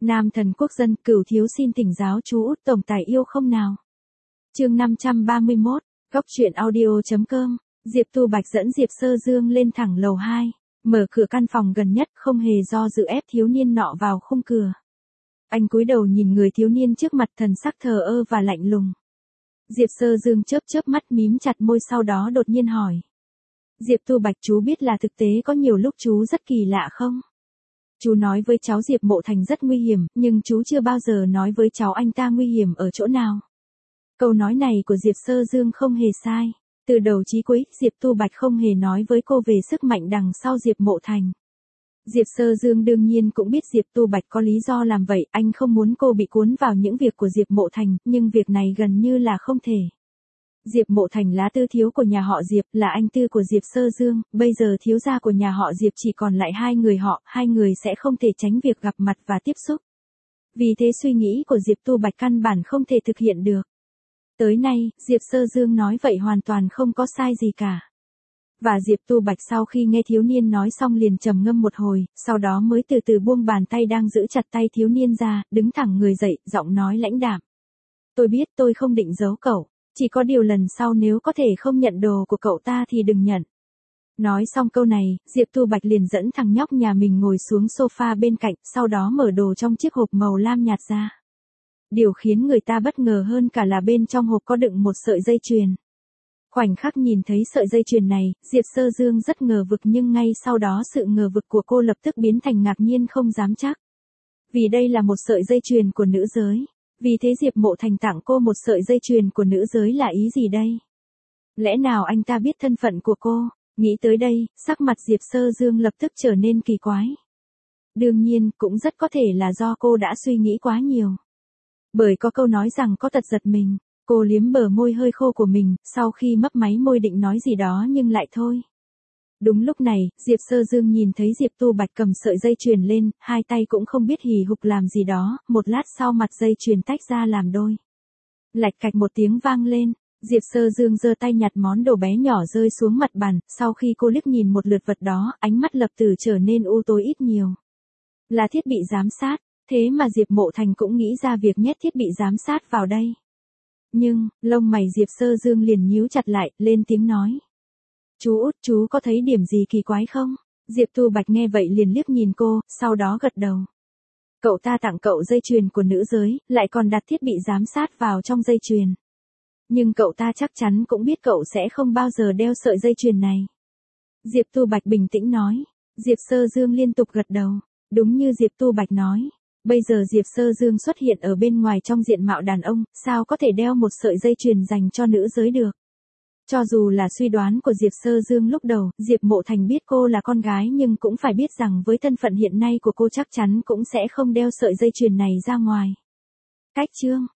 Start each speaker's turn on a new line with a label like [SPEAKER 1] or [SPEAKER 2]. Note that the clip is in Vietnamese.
[SPEAKER 1] Nam thần quốc dân, Cửu thiếu xin thỉnh giáo chú Út tổng tài yêu không nào. Chương 531, góc truyện audio.com. Diệp Tu Bạch dẫn Diệp Sơ Dương lên thẳng lầu 2, mở cửa căn phòng gần nhất, không hề do dự ép thiếu niên nọ vào khung cửa. Anh cúi đầu nhìn người thiếu niên trước mặt, thần sắc thờ ơ và lạnh lùng. Diệp Sơ Dương chớp chớp mắt, mím chặt môi, sau đó đột nhiên hỏi. Diệp Tu Bạch, chú biết là thực tế có nhiều lúc chú rất kỳ lạ không? Chú nói với cháu Diệp Mộ Thành rất nguy hiểm, nhưng chú chưa bao giờ nói với cháu anh ta nguy hiểm ở chỗ nào. Câu nói này của Diệp Sơ Dương không hề sai. Từ đầu chí cuối, Diệp Tu Bạch không hề nói với cô về sức mạnh đằng sau Diệp Mộ Thành. Diệp Sơ Dương đương nhiên cũng biết Diệp Tu Bạch có lý do làm vậy, anh không muốn cô bị cuốn vào những việc của Diệp Mộ Thành, nhưng việc này gần như là không thể. Diệp Mộ Thành là tư thiếu của nhà họ Diệp, là anh tư của Diệp Sơ Dương, bây giờ thiếu gia của nhà họ Diệp chỉ còn lại hai người họ, hai người sẽ không thể tránh việc gặp mặt và tiếp xúc. Vì thế suy nghĩ của Diệp Tu Bạch căn bản không thể thực hiện được. Tới nay, Diệp Sơ Dương nói vậy hoàn toàn không có sai gì cả. Và Diệp Tu Bạch sau khi nghe thiếu niên nói xong liền trầm ngâm một hồi, sau đó mới từ từ buông bàn tay đang giữ chặt tay thiếu niên ra, đứng thẳng người dậy, giọng nói lãnh đạm. Tôi biết tôi không định giấu cậu, chỉ có điều lần sau nếu có thể không nhận đồ của cậu ta thì đừng nhận. Nói xong câu này, Diệp Tu Bạch liền dẫn thằng nhóc nhà mình ngồi xuống sofa bên cạnh, sau đó mở đồ trong chiếc hộp màu lam nhạt ra. Điều khiến người ta bất ngờ hơn cả là bên trong hộp có đựng một sợi dây chuyền. Khoảnh khắc nhìn thấy sợi dây chuyền này, Diệp Sơ Dương rất ngờ vực, nhưng ngay sau đó sự ngờ vực của cô lập tức biến thành ngạc nhiên không dám chắc. Vì đây là một sợi dây chuyền của nữ giới. Vì thế Diệp Mộ Thành tặng cô một sợi dây chuyền của nữ giới là ý gì đây? Lẽ nào anh ta biết thân phận của cô? Nghĩ tới đây, sắc mặt Diệp Sơ Dương lập tức trở nên kỳ quái. Đương nhiên, cũng rất có thể là do cô đã suy nghĩ quá nhiều. Bởi có câu nói rằng có tật giật mình, cô liếm bờ môi hơi khô của mình, sau khi mấp máy môi định nói gì đó nhưng lại thôi. Đúng lúc này, Diệp Sơ Dương nhìn thấy Diệp Tu Bạch cầm sợi dây chuyền lên, hai tay cũng không biết hì hục làm gì đó, một lát sau mặt dây chuyền tách ra làm đôi. Lạch cạch một tiếng vang lên, Diệp Sơ Dương giơ tay nhặt món đồ bé nhỏ rơi xuống mặt bàn, sau khi cô liếc nhìn một lượt vật đó, ánh mắt lập tức trở nên u tối ít nhiều. Là thiết bị giám sát, thế mà Diệp Mộ Thành cũng nghĩ ra việc nhét thiết bị giám sát vào đây. Nhưng, lông mày Diệp Sơ Dương liền nhíu chặt lại, lên tiếng nói. Chú Út, chú có thấy điểm gì kỳ quái không? Diệp Tu Bạch nghe vậy liền liếc nhìn cô, sau đó gật đầu. Cậu ta tặng cậu dây chuyền của nữ giới, lại còn đặt thiết bị giám sát vào trong dây chuyền. Nhưng cậu ta chắc chắn cũng biết cậu sẽ không bao giờ đeo sợi dây chuyền này. Diệp Tu Bạch bình tĩnh nói. Diệp Sơ Dương liên tục gật đầu. Đúng như Diệp Tu Bạch nói. Bây giờ Diệp Sơ Dương xuất hiện ở bên ngoài trong diện mạo đàn ông, sao có thể đeo một sợi dây chuyền dành cho nữ giới được? Cho dù là suy đoán của Diệp Sơ Dương lúc đầu, Diệp Mộ Thành biết cô là con gái nhưng cũng phải biết rằng với thân phận hiện nay của cô chắc chắn cũng sẽ không đeo sợi dây chuyền này ra ngoài. Cách chương